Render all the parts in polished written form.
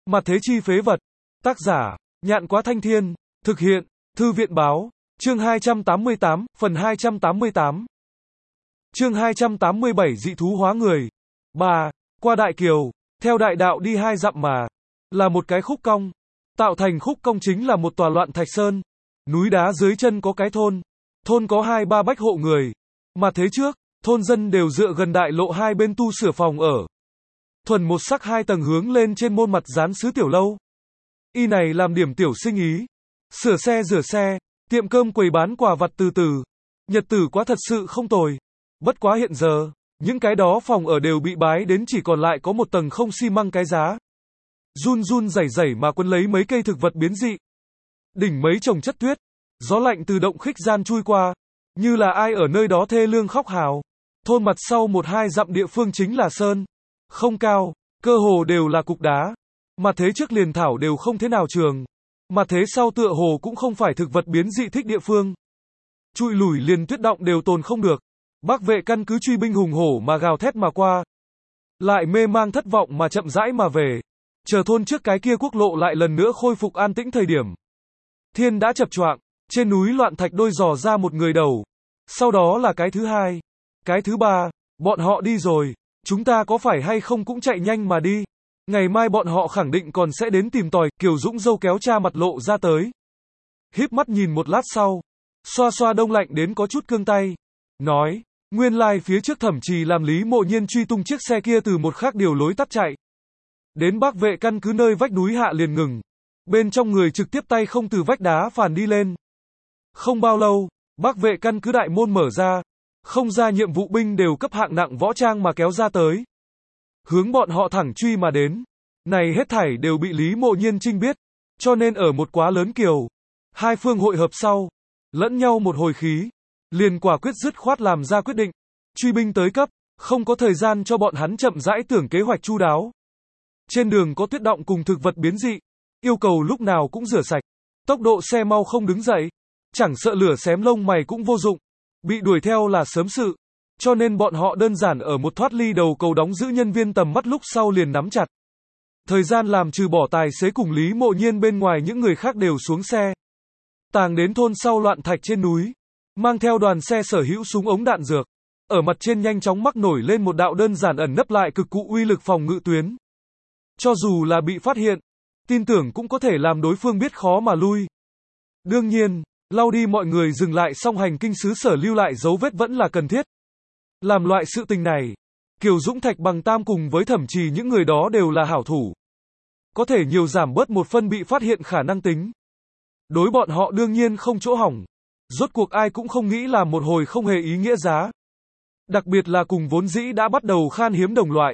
Mặt thế chi phế vật. Tác giả, Nhạn Quá Thanh Thiên. Thực hiện, Thư viện Báo. Chương 288, phần 288. Chương 287 dị thú hóa người. 3. Qua Đại Kiều, theo đại đạo đi 2 dặm mà. Là một cái khúc cong. Tạo thành khúc cong chính là một tòa loạn thạch sơn. Núi đá dưới chân có cái thôn. Thôn có 2-3 bách hộ người. Mà thế trước, thôn dân đều dựa gần đại lộ hai bên tu sửa phòng ở. Thuần một sắc 2 tầng hướng lên trên môn mặt dán sứ tiểu lâu. Y này làm điểm tiểu sinh ý. Sửa xe rửa xe, tiệm cơm quầy bán quà vặt từ từ. Nhật tử quá thật sự không tồi. Bất quá hiện giờ, những cái đó phòng ở đều bị bái đến chỉ còn lại có một tầng không xi măng cái giá. Run run rẩy rẩy mà quấn lấy mấy cây thực vật biến dị. Đỉnh mấy chồng chất tuyết, gió lạnh từ động khích gian chui qua, như là ai ở nơi đó thê lương khóc hào. Thôn mặt sau 1-2 dặm địa phương chính là sơn. Không cao, cơ hồ đều là cục đá. Mà thế trước liền thảo đều không thế nào trường. Mà thế sau tựa hồ cũng không phải thực vật biến dị thích địa phương. Trụi lủi liền tuyết động đều tồn không được. Bác vệ căn cứ truy binh hùng hổ mà gào thét mà qua. Lại mê mang thất vọng mà chậm rãi mà về. Chờ thôn trước cái kia quốc lộ lại lần nữa khôi phục an tĩnh thời điểm. Thiên đã chập choạng, trên núi loạn thạch đôi dò ra một người đầu. Sau đó là cái thứ hai. Cái thứ ba, bọn họ đi rồi. Chúng ta có phải hay không cũng chạy nhanh mà đi. Ngày mai bọn họ khẳng định còn sẽ đến tìm tòi. Kiều Dũng dâu kéo cha mặt lộ ra tới. Híp mắt nhìn một lát sau. Xoa xoa đông lạnh đến có chút cương tay. Nói, nguyên lai phía trước Thẩm Trì làm Lý Mộ Nhiên truy tung chiếc xe kia từ một khác điều lối tắt chạy. Đến Bắc vệ căn cứ nơi vách núi hạ liền ngừng. Bên trong người trực tiếp tay không từ vách đá phàn đi lên. Không bao lâu, Bắc vệ căn cứ đại môn mở ra. Không ra nhiệm vụ binh đều cấp hạng nặng võ trang mà kéo ra tới. Hướng bọn họ thẳng truy mà đến. Này hết thảy đều bị Lý Mộ Nhiên Trinh biết. Cho nên ở một quá lớn kiều. Hai phương hội hợp sau. Lẫn nhau một hồi khí. Liền quả quyết dứt khoát làm ra quyết định. Truy binh tới cấp. Không có thời gian cho bọn hắn chậm rãi tưởng kế hoạch chu đáo. Trên đường có tuyết động cùng thực vật biến dị. Yêu cầu lúc nào cũng rửa sạch. Tốc độ xe mau không đứng dậy. Chẳng sợ lửa xém lông mày cũng vô dụng. Bị đuổi theo là sớm sự. Cho nên bọn họ đơn giản ở một thoát ly đầu cầu đóng giữ nhân viên tầm mắt lúc sau liền nắm chặt. Thời gian làm trừ bỏ tài xế cùng Lý Mộ Nhiên bên ngoài những người khác đều xuống xe. Tàng đến thôn sau loạn thạch trên núi. Mang theo đoàn xe sở hữu súng ống đạn dược. Ở mặt trên nhanh chóng mắc nổi lên một đạo đơn giản ẩn nấp lại cực cụ uy lực phòng ngự tuyến. Cho dù là bị phát hiện, tin tưởng cũng có thể làm đối phương biết khó mà lui. Đương nhiên, lau đi mọi người dừng lại song hành kinh xứ sở lưu lại dấu vết vẫn là cần thiết. Làm loại sự tình này, Kiều Dũng Thạch Bằng Tam cùng với Thẩm Trì những người đó đều là hảo thủ. Có thể nhiều giảm bớt một phân bị phát hiện khả năng tính. Đối bọn họ đương nhiên không chỗ hỏng. Rốt cuộc ai cũng không nghĩ làm một hồi không hề ý nghĩa giá. Đặc biệt là cùng vốn dĩ đã bắt đầu khan hiếm đồng loại.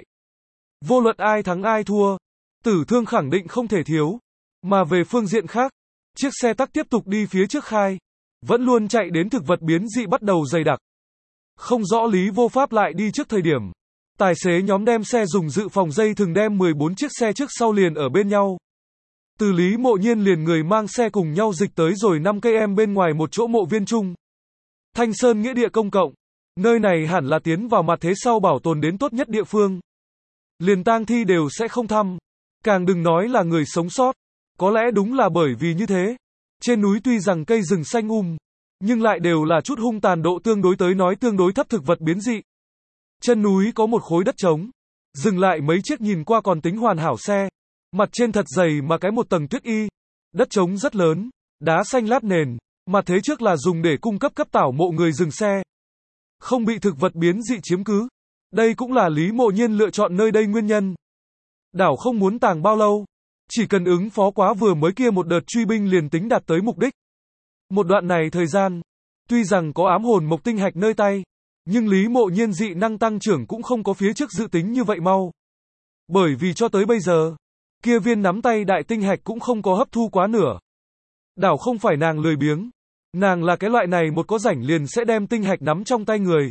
Vô luận ai thắng ai thua, tử thương khẳng định không thể thiếu. Mà về phương diện khác, chiếc xe tắc tiếp tục đi phía trước khai. Vẫn luôn chạy đến thực vật biến dị bắt đầu dày đặc. Không rõ lý vô pháp lại đi trước thời điểm. Tài xế nhóm đem xe dùng dự phòng dây thừng đem 14 chiếc xe trước sau liền ở bên nhau. Từ Lý Mộ Nhiên liền người mang xe cùng nhau dịch tới rồi 5 cây em bên ngoài một chỗ mộ viên chung. Thanh Sơn nghĩa địa công cộng. Nơi này hẳn là tiến vào mặt thế sau bảo tồn đến tốt nhất địa phương. Liền tang thi đều sẽ không thăm. Càng đừng nói là người sống sót. Có lẽ đúng là bởi vì như thế. Trên núi tuy rằng cây rừng xanh nhưng lại đều là chút hung tàn độ tương đối tới nói tương đối thấp thực vật biến dị. Chân núi có một khối đất trống. Dừng lại mấy chiếc nhìn qua còn tính hoàn hảo xe. Mặt trên thật dày mà cái một tầng tuyết y. Đất trống rất lớn. Đá xanh lát nền. Mặt thế trước là dùng để cung cấp cấp tảo mộ người dừng xe. Không bị thực vật biến dị chiếm cứ. Đây cũng là Lý Mộ Nhiên lựa chọn nơi đây nguyên nhân. Đảo không muốn tàng bao lâu. Chỉ cần ứng phó quá vừa mới kia một đợt truy binh liền tính đạt tới mục đích. Một đoạn này thời gian, tuy rằng có ám hồn mộc tinh hạch nơi tay, nhưng Lý Mộ Nhiên dị năng tăng trưởng cũng không có phía trước dự tính như vậy mau. Bởi vì cho tới bây giờ, kia viên nắm tay đại tinh hạch cũng không có hấp thu quá nửa. Đảo không phải nàng lười biếng, nàng là cái loại này một có rảnh liền sẽ đem tinh hạch nắm trong tay người.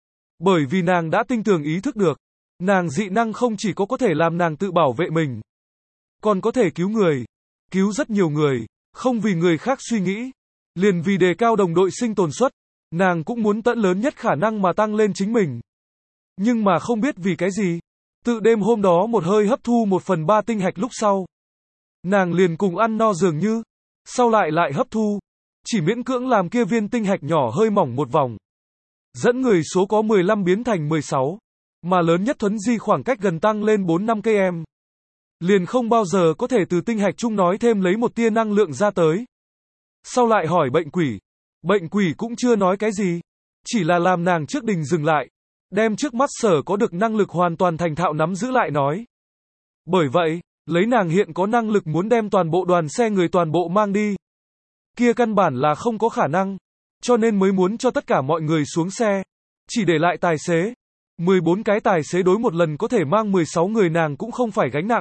Bởi vì nàng đã tinh tường ý thức được, nàng dị năng không chỉ có thể làm nàng tự bảo vệ mình, còn có thể cứu người, cứu rất nhiều người, không vì người khác suy nghĩ. Liền vì đề cao đồng đội sinh tồn suất, nàng cũng muốn tận lớn nhất khả năng mà tăng lên chính mình. Nhưng mà không biết vì cái gì, tự đêm hôm đó một hơi hấp thu 1/3 tinh hạch lúc sau, nàng liền cùng ăn no dường như, sau lại hấp thu, chỉ miễn cưỡng làm kia viên tinh hạch nhỏ hơi mỏng một vòng. Dẫn người số có 15 biến thành 16, mà lớn nhất thuấn di khoảng cách gần tăng lên 4-5 km. Liền không bao giờ có thể từ tinh hạch chung nói thêm lấy một tia năng lượng ra tới. Sau lại hỏi bệnh quỷ cũng chưa nói cái gì, chỉ là làm nàng trước đình dừng lại, đem trước mắt sở có được năng lực hoàn toàn thành thạo nắm giữ lại nói. Bởi vậy, lấy nàng hiện có năng lực muốn đem toàn bộ đoàn xe người toàn bộ mang đi, kia căn bản là không có khả năng, cho nên mới muốn cho tất cả mọi người xuống xe, chỉ để lại tài xế. 14 cái tài xế đối một lần có thể mang 16 người nàng cũng không phải gánh nặng.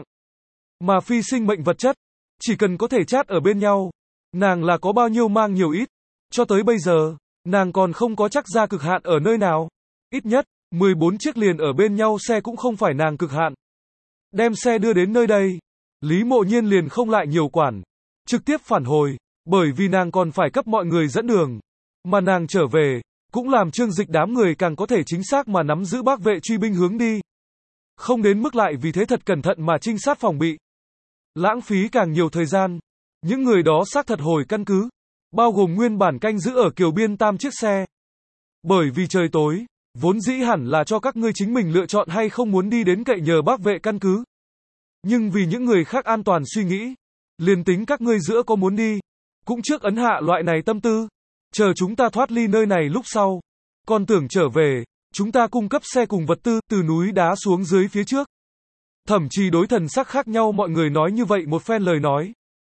Mà phi sinh mệnh vật chất, chỉ cần có thể chat ở bên nhau, nàng là có bao nhiêu mang nhiều ít. Cho tới bây giờ, nàng còn không có chắc ra cực hạn ở nơi nào. Ít nhất, 14 chiếc liền ở bên nhau xe cũng không phải nàng cực hạn. Đem xe đưa đến nơi đây, Lý Mộ Nhiên liền không lại nhiều quản, trực tiếp phản hồi, bởi vì nàng còn phải cấp mọi người dẫn đường. Mà nàng trở về, cũng làm Trương Dịch đám người càng có thể chính xác mà nắm giữ bác vệ truy binh hướng đi. Không đến mức lại vì thế thật cẩn thận mà trinh sát phòng bị. Lãng phí càng nhiều thời gian. Những người đó xác thật hồi căn cứ, bao gồm nguyên bản canh giữ ở Kiều Biên 8 chiếc xe. Bởi vì trời tối, vốn dĩ hẳn là cho các ngươi chính mình lựa chọn hay không muốn đi đến cậy nhờ bác vệ căn cứ. Nhưng vì những người khác an toàn suy nghĩ, liền tính các ngươi giữa có muốn đi, cũng trước ấn hạ loại này tâm tư. Chờ chúng ta thoát ly nơi này lúc sau, còn tưởng trở về, chúng ta cung cấp xe cùng vật tư từ núi đá xuống dưới phía trước. Thậm chí đối thần sắc khác nhau mọi người nói như vậy một phen lời nói.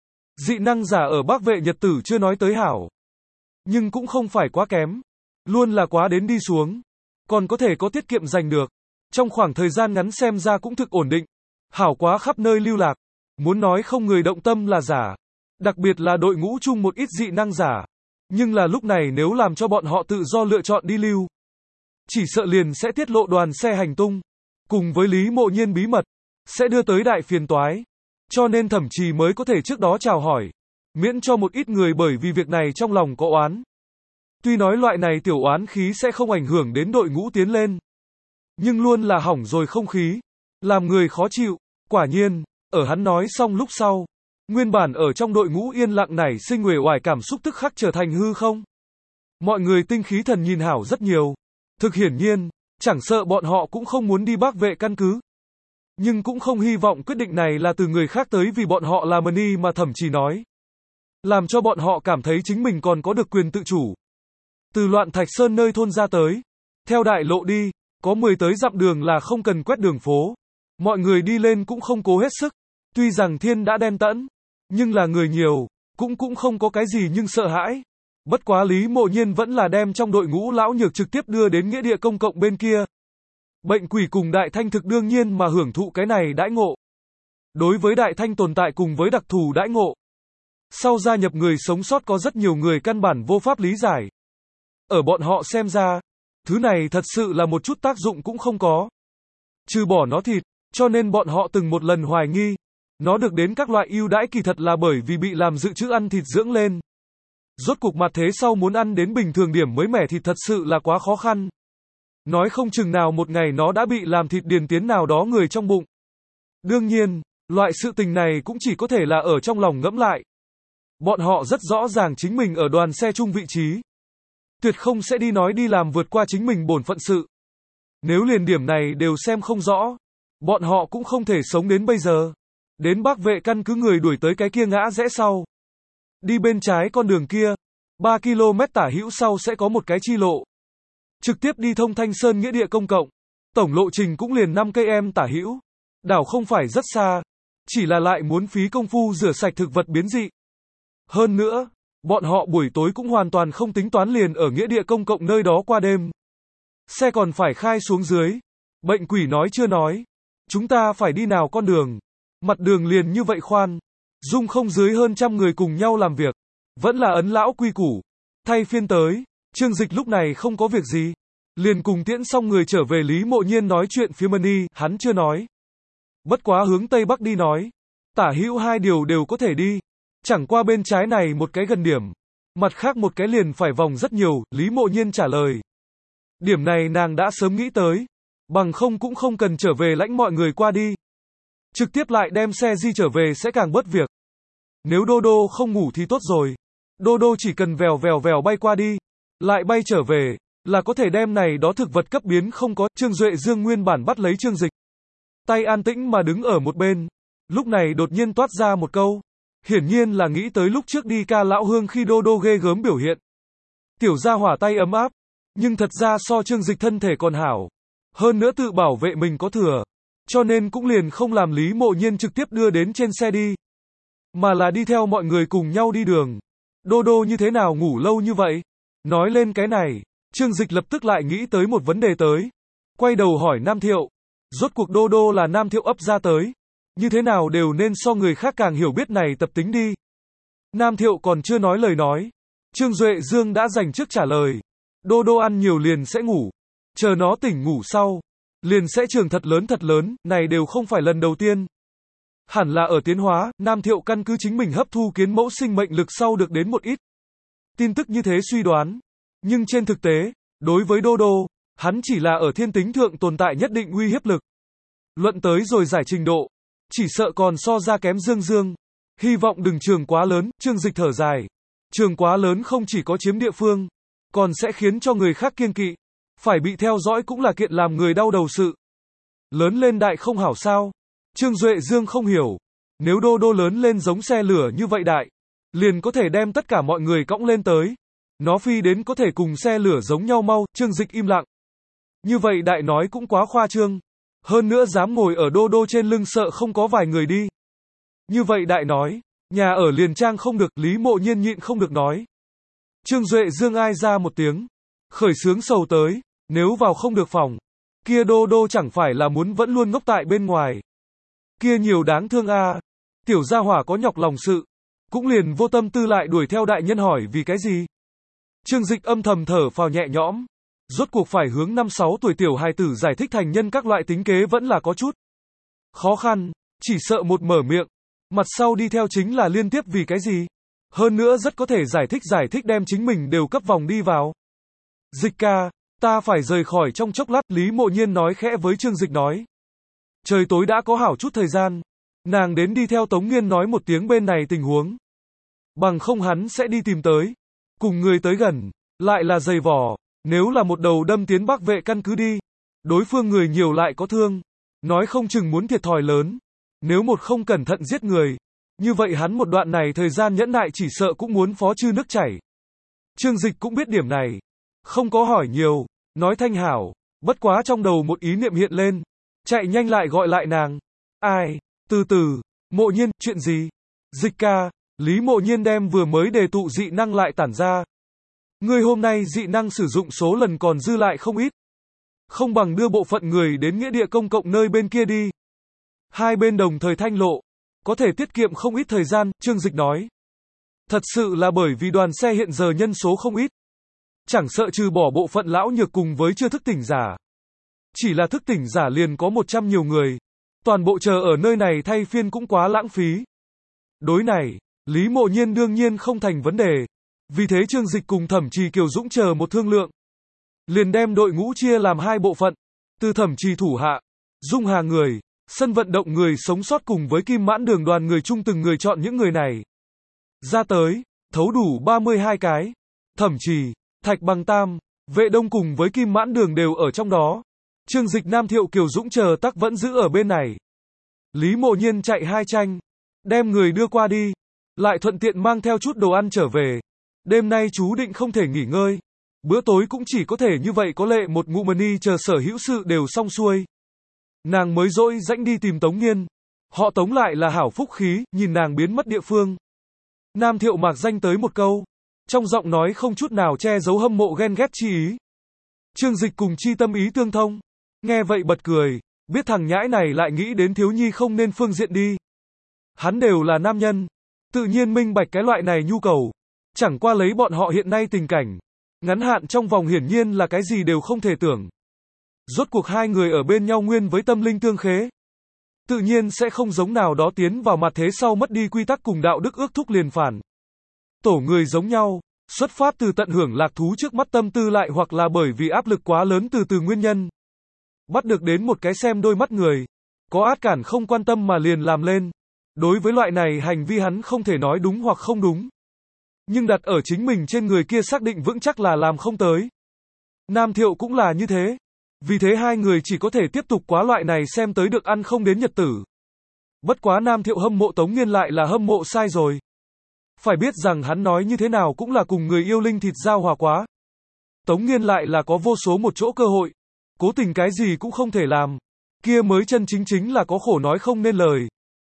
Dị năng giả ở bác vệ nhật tử chưa nói tới hảo, nhưng cũng không phải quá kém, luôn là quá đến đi xuống, còn có thể có tiết kiệm giành được. Trong khoảng thời gian ngắn xem ra cũng thực ổn định, hảo quá khắp nơi lưu lạc, muốn nói không người động tâm là giả, đặc biệt là đội ngũ chung một ít dị năng giả. Nhưng là lúc này nếu làm cho bọn họ tự do lựa chọn đi lưu, chỉ sợ liền sẽ tiết lộ đoàn xe hành tung, cùng với Lý Mộ Nhiên bí mật, sẽ đưa tới đại phiền toái. Cho nên thậm chí mới có thể trước đó chào hỏi, miễn cho một ít người bởi vì việc này trong lòng có oán. Tuy nói loại này tiểu oán khí sẽ không ảnh hưởng đến đội ngũ tiến lên, nhưng luôn là hỏng rồi không khí, làm người khó chịu. Quả nhiên, ở hắn nói xong lúc sau, nguyên bản ở trong đội ngũ yên lặng nảy sinh uể oải cảm xúc tức khắc trở thành hư không. Mọi người tinh khí thần nhìn hảo rất nhiều. Thực hiển nhiên, chẳng sợ bọn họ cũng không muốn đi bác vệ căn cứ. Nhưng cũng không hy vọng quyết định này là từ người khác tới vì bọn họ là money mà thậm chí nói. Làm cho bọn họ cảm thấy chính mình còn có được quyền tự chủ. Từ Loạn Thạch Sơn nơi thôn ra tới, theo đại lộ đi, có 10 tới dặm đường là không cần quét đường phố. Mọi người đi lên cũng không cố hết sức. Tuy rằng thiên đã đen tẫn, nhưng là người nhiều, cũng không có cái gì nhưng sợ hãi. Bất quá Lý Mộ Nhiên vẫn là đem trong đội ngũ lão nhược trực tiếp đưa đến nghĩa địa công cộng bên kia. Bệnh quỷ cùng Đại Thanh thực đương nhiên mà hưởng thụ cái này đãi ngộ. Đối với Đại Thanh tồn tại cùng với đặc thù đãi ngộ, sau gia nhập người sống sót có rất nhiều người căn bản vô pháp lý giải. Ở bọn họ xem ra, thứ này thật sự là một chút tác dụng cũng không có. Trừ bỏ nó thịt, cho nên bọn họ từng một lần hoài nghi, nó được đến các loại ưu đãi kỳ thật là bởi vì bị làm dự trữ ăn thịt dưỡng lên. Rốt cuộc mặt thế sau muốn ăn đến bình thường điểm mới mẻ thịt thật sự là quá khó khăn. Nói không chừng nào một ngày nó đã bị làm thịt điền tiến nào đó người trong bụng. Đương nhiên, loại sự tình này cũng chỉ có thể là ở trong lòng ngẫm lại. Bọn họ rất rõ ràng chính mình ở đoàn xe chung vị trí. Tuyệt không sẽ đi nói đi làm vượt qua chính mình bổn phận sự. Nếu liền điểm này đều xem không rõ, bọn họ cũng không thể sống đến bây giờ. Đến bác vệ căn cứ người đuổi tới cái kia ngã rẽ sau. Đi bên trái con đường kia, 3 km tả hữu sau sẽ có một cái chi lộ. Trực tiếp đi thông Thanh Sơn nghĩa địa công cộng. Tổng lộ trình cũng liền 5 km tả hữu. Đảo không phải rất xa, chỉ là lại muốn phí công phu rửa sạch thực vật biến dị. Hơn nữa, bọn họ buổi tối cũng hoàn toàn không tính toán liền ở nghĩa địa công cộng nơi đó qua đêm. Xe còn phải khai xuống dưới. Bệnh quỷ nói chưa nói. Chúng ta phải đi nào con đường. Mặt đường liền như vậy khoan. Dung không dưới hơn 100 người cùng nhau làm việc. Vẫn là ấn lão quy củ. Thay phiên tới. Trương Dịch lúc này không có việc gì. Liền cùng tiễn xong người trở về Lý Mộ Nhiên nói chuyện phía Mani, hắn chưa nói. Bất quá hướng Tây Bắc đi nói. Tả hữu hai điều đều có thể đi. Chẳng qua bên trái này một cái gần điểm. Mặt khác một cái liền phải vòng rất nhiều, Lý Mộ Nhiên trả lời. Điểm này nàng đã sớm nghĩ tới. Bằng không cũng không cần trở về lãnh mọi người qua đi. Trực tiếp lại đem xe di trở về sẽ càng bớt việc. Nếu Dodo không ngủ thì tốt rồi. Dodo chỉ cần vèo vèo vèo bay qua đi, lại bay trở về, là có thể đem này đó thực vật cấp biến không có. Trương Duệ Dương nguyên bản bắt lấy Trương Dịch. Tay an tĩnh mà đứng ở một bên. Lúc này đột nhiên toát ra một câu. Hiển nhiên là nghĩ tới lúc trước đi ca lão hương khi Dodo ghê gớm biểu hiện. Tiểu gia hỏa tay ấm áp, nhưng thật ra so Trương Dịch thân thể còn hảo. Hơn nữa tự bảo vệ mình có thừa. Cho nên cũng liền không làm Lý Mộ Nhiên trực tiếp đưa đến trên xe đi. Mà là đi theo mọi người cùng nhau đi đường. Dodo như thế nào ngủ lâu như vậy? Nói lên cái này, Trương Dịch lập tức lại nghĩ tới một vấn đề tới. Quay đầu hỏi Nam Thiệu. Rốt cuộc Dodo là Nam Thiệu ấp ra tới. Như thế nào đều nên so người khác càng hiểu biết này tập tính đi. Nam Thiệu còn chưa nói lời nói. Trương Duệ Dương đã dành trước trả lời. Dodo ăn nhiều liền sẽ ngủ. Chờ nó tỉnh ngủ sau. Liền sẽ trường thật lớn, này đều không phải lần đầu tiên. Hẳn là ở tiến hóa, Nam Thiệu căn cứ chính mình hấp thu kiến mẫu sinh mệnh lực sau được đến một ít tin tức như thế suy đoán. Nhưng trên thực tế, đối với Dodo, hắn chỉ là ở thiên tính thượng tồn tại nhất định uy hiếp lực. Luận tới rồi giải trình độ, chỉ sợ còn so ra kém Dương Dương. Hy vọng đừng trường quá lớn. Trương Dịch thở dài. Trường quá lớn không chỉ có chiếm địa phương, còn sẽ khiến cho người khác kiêng kỵ. Phải bị theo dõi cũng là kiện làm người đau đầu sự. Lớn lên đại không hảo sao? Trương Duệ Dương không hiểu. Nếu Dodo lớn lên giống xe lửa như vậy đại, liền có thể đem tất cả mọi người cõng lên tới. Nó phi đến có thể cùng xe lửa giống nhau mau. Trương Dịch im lặng. Như vậy đại nói cũng quá khoa trương. Hơn nữa dám ngồi ở Dodo trên lưng sợ không có vài người đi. Như vậy đại nói, nhà ở liền trang không được. Lý Mộ Nhiên nhịn không được nói. Trương Duệ Dương ai ra một tiếng, khởi sướng sầu tới. Nếu vào không được phòng, kia Dodo chẳng phải là muốn vẫn luôn ngốc tại bên ngoài. Kia nhiều đáng thương a. Tiểu gia hỏa có nhọc lòng sự, cũng liền vô tâm tư lại đuổi theo đại nhân hỏi vì cái gì. Trương Dịch âm thầm thở phào nhẹ nhõm. Rốt cuộc phải hướng 5-6 tuổi tiểu hài tử giải thích thành nhân các loại tính kế vẫn là có chút khó khăn, chỉ sợ một mở miệng, mặt sau đi theo chính là liên tiếp vì cái gì. Hơn nữa rất có thể giải thích đem chính mình đều cấp vòng đi vào. Dịch ca, ta phải rời khỏi trong chốc lát. Lý Mộ Nhiên nói khẽ với Trương Dịch nói. Trời tối đã có hảo chút thời gian. Nàng đến đi theo Tống Nghiên nói một tiếng bên này tình huống. Bằng không hắn sẽ đi tìm tới. Cùng người tới gần, lại là dày vò. Nếu là một đầu đâm tiến Bắc Vệ căn cứ đi. Đối phương người nhiều lại có thương. Nói không chừng muốn thiệt thòi lớn. Nếu một không cẩn thận giết người. Như vậy hắn một đoạn này thời gian nhẫn nại chỉ sợ cũng muốn phó chư nước chảy. Trương Dịch cũng biết điểm này. Không có hỏi nhiều. Nói thanh hảo. Bất quá trong đầu một ý niệm hiện lên. Chạy nhanh lại gọi lại nàng. Ai? Từ từ. Mộ Nhiên, chuyện gì? Dịch ca. Lý Mộ Nhiên đem vừa mới đề tụ dị năng lại tản ra. Ngươi hôm nay dị năng sử dụng số lần còn dư lại không ít. Không bằng đưa bộ phận người đến nghĩa địa công cộng nơi bên kia đi. Hai bên đồng thời thanh lộ. Có thể tiết kiệm không ít thời gian. Trương Dịch nói. Thật sự là bởi vì đoàn xe hiện giờ nhân số không ít. Chẳng sợ trừ bỏ bộ phận lão nhược cùng với chưa thức tỉnh giả. Chỉ là thức tỉnh giả liền có 100 nhiều người. Toàn bộ chờ ở nơi này thay phiên cũng quá lãng phí. Đối này, Lý Mộ Nhiên đương nhiên không thành vấn đề. Vì thế Trương Dịch cùng Thẩm Trì Kiều Dũng chờ một thương lượng. Liền đem đội ngũ chia làm hai bộ phận. Từ Thẩm Trì thủ hạ, dung hà người, sân vận động người sống sót cùng với Kim Mãn Đường đoàn người chung từng người chọn những người này. Ra tới, thấu đủ 32 cái. Thẩm Trì, Thạch Bằng Tam, Vệ Đông cùng với Kim Mãn Đường đều ở trong đó. Trương Dịch Nam Thiệu Kiều Dũng chờ tắc vẫn giữ ở bên này. Lý Mộ Nhiên chạy hai tranh, đem người đưa qua đi, lại thuận tiện mang theo chút đồ ăn trở về. Đêm nay chú định không thể nghỉ ngơi. Bữa tối cũng chỉ có thể như vậy có lệ một ngụ mani chờ sở hữu sự đều xong xuôi. Nàng mới dỗi rãnh đi tìm Tống Nghiên. Họ Tống lại là hảo phúc khí, nhìn nàng biến mất địa phương. Nam Thiệu mạc danh tới một câu. Trong giọng nói không chút nào che giấu hâm mộ ghen ghét chi ý. Trương Dịch cùng chi tâm ý tương thông. Nghe vậy bật cười. Biết thằng nhãi này lại nghĩ đến thiếu nhi không nên phương diện đi. Hắn đều là nam nhân. Tự nhiên minh bạch cái loại này nhu cầu. Chẳng qua lấy bọn họ hiện nay tình cảnh. Ngắn hạn trong vòng hiển nhiên là cái gì đều không thể tưởng. Rốt cuộc hai người ở bên nhau nguyên với tâm linh tương khế. Tự nhiên sẽ không giống nào đó tiến vào mặt thế sau mất đi quy tắc cùng đạo đức ước thúc liền phản. Tổ người giống nhau, xuất phát từ tận hưởng lạc thú trước mắt tâm tư lại hoặc là bởi vì áp lực quá lớn từ nguyên nhân. Bắt được đến một cái xem đôi mắt người. Có át cản không quan tâm mà liền làm lên. Đối với loại này hành vi hắn không thể nói đúng hoặc không đúng. Nhưng đặt ở chính mình trên người kia xác định vững chắc là làm không tới. Nam Thiệu cũng là như thế. Vì thế hai người chỉ có thể tiếp tục quá loại này xem tới được ăn không đến nhật tử. Bất quá Nam Thiệu hâm mộ Tống Nghiên lại là hâm mộ sai rồi. Phải biết rằng hắn nói như thế nào cũng là cùng người yêu linh thịt giao hòa quá. Tống Nghiên lại là có vô số một chỗ cơ hội. Cố tình cái gì cũng không thể làm. Kia mới chân chính là có khổ nói không nên lời.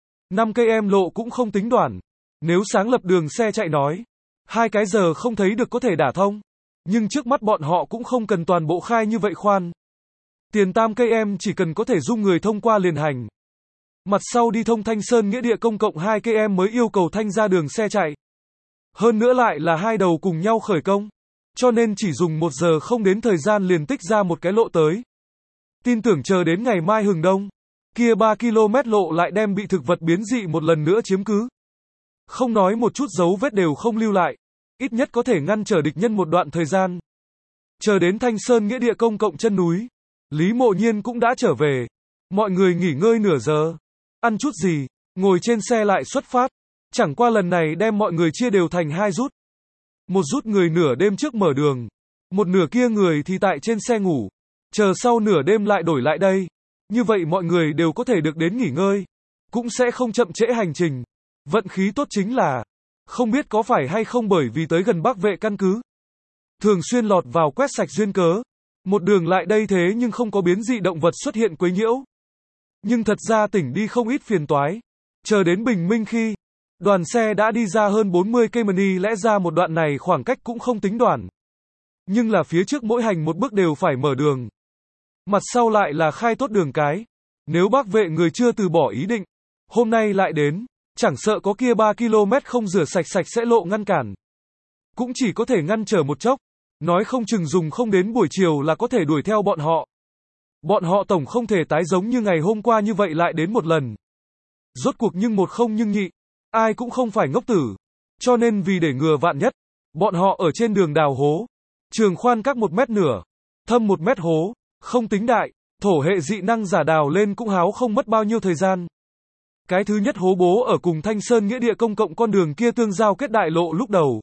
5 cây em lộ cũng không tính đoạn. Nếu sáng lập đường xe chạy nói 2 cái giờ không thấy được có thể đả thông. Nhưng trước mắt bọn họ cũng không cần toàn bộ khai như vậy khoan. Tiền 8 cây em chỉ cần có thể dung người thông qua liền hành. Mặt sau đi thông Thanh Sơn nghĩa địa công cộng 2 cây em mới yêu cầu thanh ra đường xe chạy. Hơn nữa lại là hai đầu cùng nhau khởi công. Cho nên chỉ dùng 1 giờ không đến thời gian liền tích ra một cái lộ tới. Tin tưởng chờ đến ngày mai hừng đông. Kia 3 km lộ lại đem bị thực vật biến dị một lần nữa chiếm cứ. Không nói một chút dấu vết đều không lưu lại. Ít nhất có thể ngăn trở địch nhân một đoạn thời gian. Chờ đến Thanh Sơn nghĩa địa công cộng chân núi. Lý Mộ Nhiên cũng đã trở về. Mọi người nghỉ ngơi nửa giờ. Ăn chút gì, ngồi trên xe lại xuất phát. Chẳng qua lần này đem mọi người chia đều thành 2 rút. Một rút người nửa đêm trước mở đường. Một nửa kia người thì tại trên xe ngủ. Chờ sau nửa đêm lại đổi lại đây. Như vậy mọi người đều có thể được đến nghỉ ngơi. Cũng sẽ không chậm trễ hành trình. Vận khí tốt chính là, không biết có phải hay không bởi vì tới gần Bắc Vệ căn cứ. Thường xuyên lọt vào quét sạch duyên cớ. Một đường lại đây thế nhưng không có biến dị động vật xuất hiện quấy nhiễu. Nhưng thật ra tỉnh đi không ít phiền toái. Chờ đến bình minh khi, đoàn xe đã đi ra hơn 40 cây mani lẽ ra một đoạn này khoảng cách cũng không tính đoạn. Nhưng là phía trước mỗi hành một bước đều phải mở đường. Mặt sau lại là khai tốt đường cái. Nếu Bắc Vệ người chưa từ bỏ ý định, hôm nay lại đến, chẳng sợ có kia 3 km không rửa sạch sẽ lộ ngăn cản. Cũng chỉ có thể ngăn trở một chốc. Nói không chừng dùng không đến buổi chiều là có thể đuổi theo bọn họ. Bọn họ tổng không thể tái giống như ngày hôm qua như vậy lại đến một lần. Rốt cuộc nhưng một không nhưng nhị. Ai cũng không phải ngốc tử. Cho nên vì để ngừa vạn nhất, bọn họ ở trên đường đào hố. Trường khoan các 1 mét nửa, thâm 1 mét hố, không tính đại, thổ hệ dị năng giả đào lên cũng háo không mất bao nhiêu thời gian. Cái thứ nhất hố bố ở cùng Thanh Sơn nghĩa địa công cộng con đường kia tương giao kết đại lộ lúc đầu.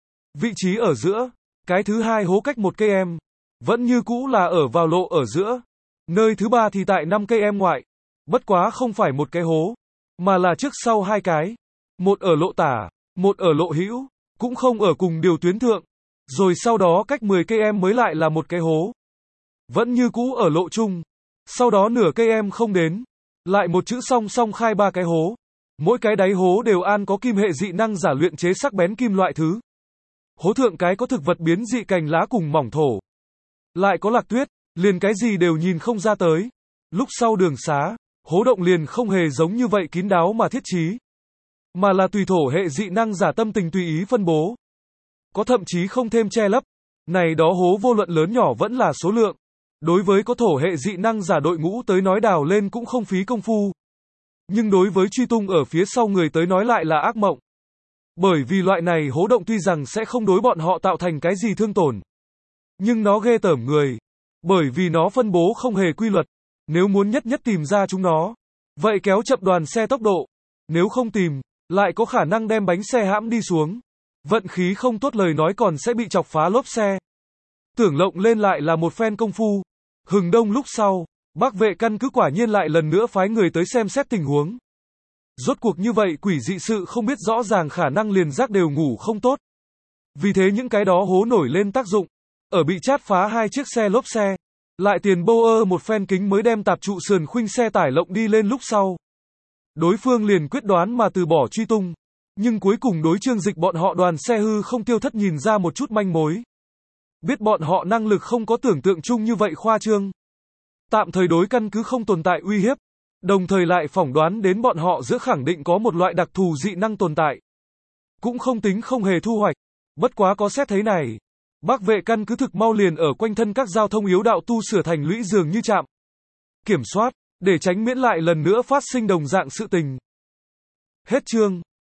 Vị trí ở giữa, cái thứ hai hố cách 1 cây em, vẫn như cũ là ở vào lộ ở giữa. Nơi thứ ba thì tại 5 cây em ngoại. Bất quá không phải một cái hố, mà là trước sau 2 cái. Một ở lộ tả, một ở lộ hữu, cũng không ở cùng điều tuyến thượng. Rồi sau đó cách 10 cây em mới lại là một cái hố. Vẫn như cũ ở lộ chung. Sau đó nửa cây em không đến. Lại một chữ song song khai 3 cái hố. Mỗi cái đáy hố đều an có kim hệ dị năng giả luyện chế sắc bén kim loại thứ. Hố thượng cái có thực vật biến dị cành lá cùng mỏng thổ. Lại có lạc tuyết, liền cái gì đều nhìn không ra tới. Lúc sau đường xá, hố động liền không hề giống như vậy kín đáo mà thiết trí. Mà là tùy thổ hệ dị năng giả tâm tình tùy ý phân bố. Có thậm chí không thêm che lấp. Này đó hố vô luận lớn nhỏ vẫn là số lượng. Đối với có thổ hệ dị năng giả đội ngũ tới nói đào lên cũng không phí công phu. Nhưng đối với truy tung ở phía sau người tới nói lại là ác mộng. Bởi vì loại này hố động tuy rằng sẽ không đối bọn họ tạo thành cái gì thương tổn. Nhưng nó ghê tởm người. Bởi vì nó phân bố không hề quy luật. Nếu muốn nhất tìm ra chúng nó, vậy kéo chậm đoàn xe tốc độ. Nếu không tìm, lại có khả năng đem bánh xe hãm đi xuống. Vận khí không tốt lời nói còn sẽ bị chọc phá lốp xe. Tưởng lộng lên lại là một phen công phu. Hừng đông lúc sau, Bắc Vệ căn cứ quả nhiên lại lần nữa phái người tới xem xét tình huống. Rốt cuộc như vậy quỷ dị sự không biết rõ ràng khả năng liền giác đều ngủ không tốt. Vì thế những cái đó hố nổi lên tác dụng. Ở bị chát phá 2 chiếc xe lốp xe. Lại tiền bô một phen kính mới đem tạp trụ sườn khuynh xe tải lộng đi lên lúc sau. Đối phương liền quyết đoán mà từ bỏ truy tung. Nhưng cuối cùng đối Trương Dịch bọn họ đoàn xe hư không tiêu thất nhìn ra một chút manh mối. Biết bọn họ năng lực không có tưởng tượng chung như vậy khoa trương. Tạm thời đối căn cứ không tồn tại uy hiếp. Đồng thời lại phỏng đoán đến bọn họ giữa khẳng định có một loại đặc thù dị năng tồn tại. Cũng không tính không hề thu hoạch. Bất quá có xét thấy này. Bắc Vệ căn cứ thực mau liền ở quanh thân các giao thông yếu đạo tu sửa thành lũy dường như trạm kiểm soát, để tránh miễn lại lần nữa phát sinh đồng dạng sự tình. Hết chương.